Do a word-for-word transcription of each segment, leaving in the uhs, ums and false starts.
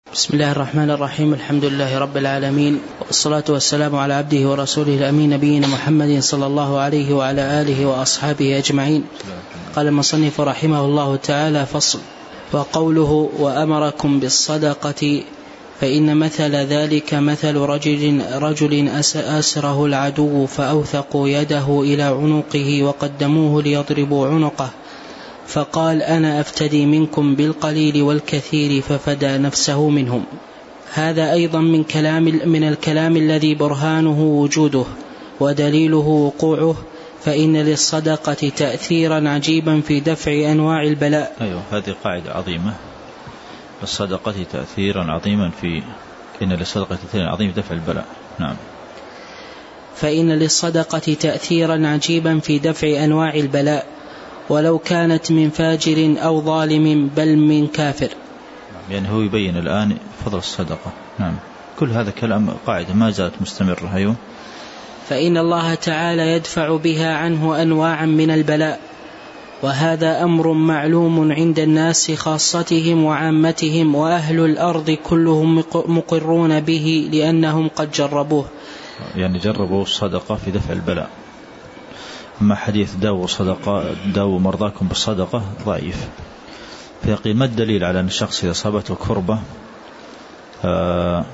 بسم الله الرحمن الرحيم. الحمد لله رب العالمين، والصلاة والسلام على عبده ورسوله الأمين نبينا محمد صلى الله عليه وعلى آله وأصحابه أجمعين. قال المصنف رحمه الله تعالى: فصل. وقوله وأمركم بالصدقة فإن مثل ذلك مثل رجل, رجل أسره العدو فأوثقوا يده إلى عنقه وقدموه ليضربوا عنقه، فقال: أنا أفتدي منكم بالقليل والكثير، ففدى نفسه منهم. هذا أيضا من, كلام من الكلام الذي برهانه وجوده ودليله وقوعه، فإن للصدقة تأثيرا عجيبا في دفع أنواع البلاء. أيوة، هذه قاعدة عظيمة. للصدقة تأثيرا عظيما في إن للصدقة تأثيرا عظيما في دفع البلاء. نعم. فإن للصدقة تأثيرا عجيبا في دفع أنواع البلاء، ولو كانت من فاجر أو ظالم بل من كافر. يعني هو يبين الآن فضل الصدقة. نعم. كل هذا كلام قاعدة ما زالت مستمرة. أيوة. فإن الله تعالى يدفع بها عنه أنواعا من البلاء، وهذا أمر معلوم عند الناس خاصتهم وعامتهم، وأهل الأرض كلهم مقرون به لأنهم قد جربوه. يعني جربوا الصدقة في دفع البلاء. أما حديث داو صدقة داو مرضاكم بالصدقة ضعيف. فيقول ما الدليل على أن الشخص إذا أصابته كربة آه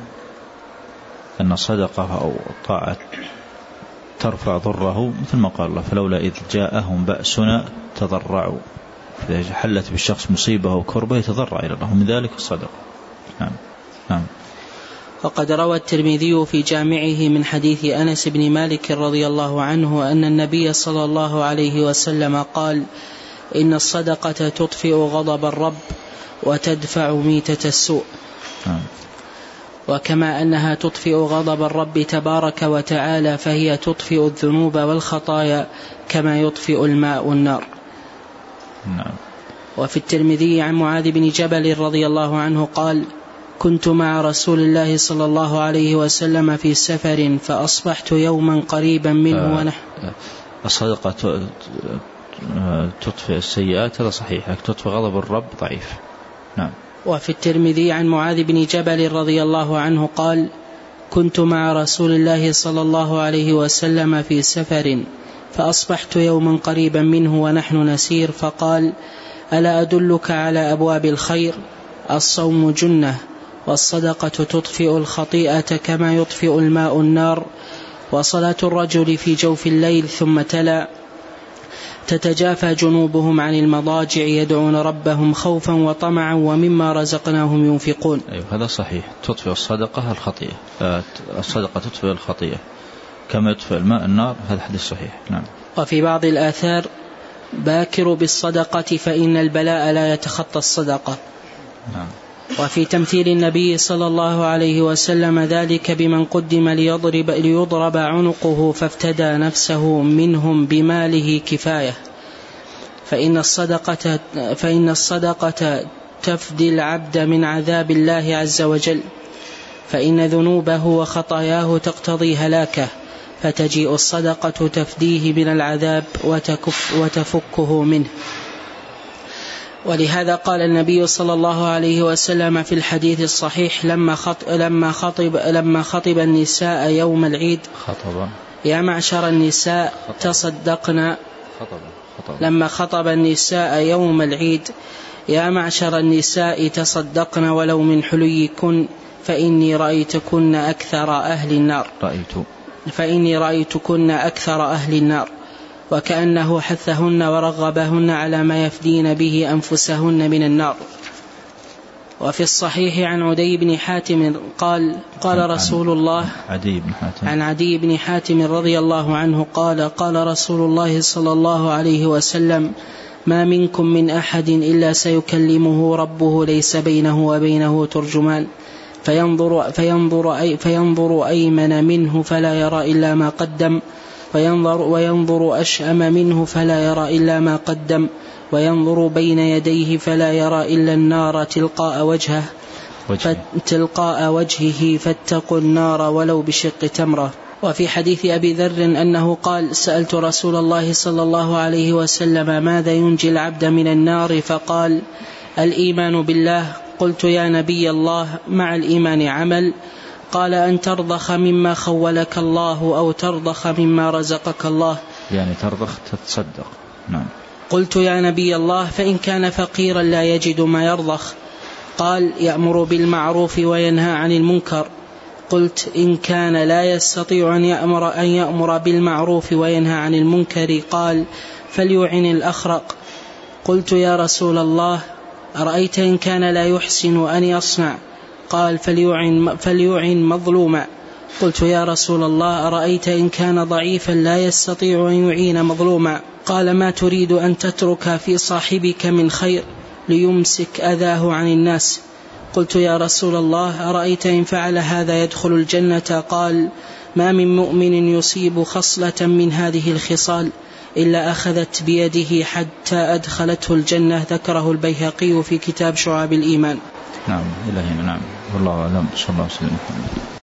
أن الصدقة أو الطاعة ترفع ضره، مثل ما قال الله: فلولا إذ جاءهم بأسنا تضرعوا. إذا حلت بالشخص مصيبة أو كربة يتضرع إلى الله، من ذلك الصدقة. نعم. نعم. وقد روى الترمذي في جامعه من حديث أنس بن مالك رضي الله عنه أن النبي صلى الله عليه وسلم قال: إن الصدقة تطفئ غضب الرب وتدفع ميتة السوء. نعم. وكما أنها تطفئ غضب الرب تبارك وتعالى، فهي تطفئ الذنوب والخطايا كما يطفئ الماء النار. نعم. وفي الترمذي عن معاذ بن جبل رضي الله عنه قال: كنت مع رسول الله صلى الله عليه وسلم في سفر، فأصبحت يوما قريبا منه ونحن. الصدقة تطفئ السيئات، هذا صحيح، تطفئ غضب الرب ضعيف. نعم. وفي الترمذي عن معاذ بن جبل رضي الله عنه قال: كنت مع رسول الله صلى الله عليه وسلم في سفر، فأصبحت يوما قريبا منه ونحن نسير، فقال: ألا أدلك على أبواب الخير؟ الصوم جنة، والصدقة تطفئ الخطيئة كما يطفئ الماء النار، وصلاة الرجل في جوف الليل. ثم تلا: تتجافى جنوبهم عن المضاجع يدعون ربهم خوفا وطمعا ومما رزقناهم ينفقون. أيوة، هذا صحيح. تطفئ الصدقة الخطيئة، الصدقة تطفئ الخطيئة كما يطفئ الماء النار، هذا حديث صحيح. نعم. وفي بعض الآثار: باكر بالصدقة فإن البلاء لا يتخطى الصدقة. نعم. وفي تمثيل النبي صلى الله عليه وسلم ذلك بمن قدم ليضرب, ليضرب عنقه فافتدى نفسه منهم بماله كفاية، فإن الصدقة, فإن الصدقة تفدي العبد من عذاب الله عز وجل، فإن ذنوبه وخطاياه تقتضي هلاكه، فتجيء الصدقة تفديه من العذاب وتكف وتفكه منه. ولهذا قال النبي صلى الله عليه وسلم في الحديث الصحيح لما خطب, لما خطب, لما خطب النساء يوم العيد: خطبا. يا معشر النساء تصدقنا. خطبا. خطبا. لما خطب النساء يوم العيد: يا معشر النساء تصدقن ولو من حليكن، فإني رأيتكن أكثر أهل النار. رأيت. فإني رأيتكن أكثر أهل النار. وكأنه حثهن ورغبهن على ما يفدين به أنفسهن من النار. وفي الصحيح عن عدي بن حاتم قال: قال رسول الله عدي بن حاتم عن عدي بن حاتم رضي الله عنه قال: قال رسول الله صلى الله عليه وسلم: ما منكم من أحد إلا سيكلمه ربه ليس بينه وبينه ترجمان، فينظر, فينظر, أي فينظر أيمن منه فلا يرى إلا ما قدم، وينظر, وينظر أشأم منه فلا يرى إلا ما قدم، وينظر بين يديه فلا يرى إلا النار تلقاء وجهه تلقاء وجهه فاتقوا النار ولو بشق تمرة. وفي حديث أبي ذر أنه قال: سألت رسول الله صلى الله عليه وسلم ماذا ينجي العبد من النار؟ فقال: الإيمان بالله. قلت يا نبي الله مع الإيمان عمل؟ قال أن ترضخ مما خولك الله أو ترضخ مما رزقك الله. يعني ترضخ تتصدق. نعم. قلت يا نبي الله فإن كان فقيرا لا يجد ما يرضخ؟ قال يأمر بالمعروف وينهى عن المنكر. قلت إن كان لا يستطيع أن يأمر, أن يأمر بالمعروف وينهى عن المنكر قال فليعن الأخرق. قلت يا رسول الله أرأيت إن كان لا يحسن أن يصنع؟ قال فليعن, فليعن مظلوما. قلت يا رسول الله أرأيت إن كان ضعيفا لا يستطيع أن يعين مظلوما؟ قال ما تريد أن تترك في صاحبك من خير ليمسك أذاه عن الناس؟ قلت يا رسول الله أرأيت إن فعل هذا يدخل الجنة؟ قال ما من مؤمن يصيب خصلة من هذه الخصال إلا أخذت بيده حتى أدخلته الجنة. ذكره البيهقي في كتاب شعاب الإيمان. نعم إلى هنا. نعم والله أعلم. صلى الله عليه وسلم.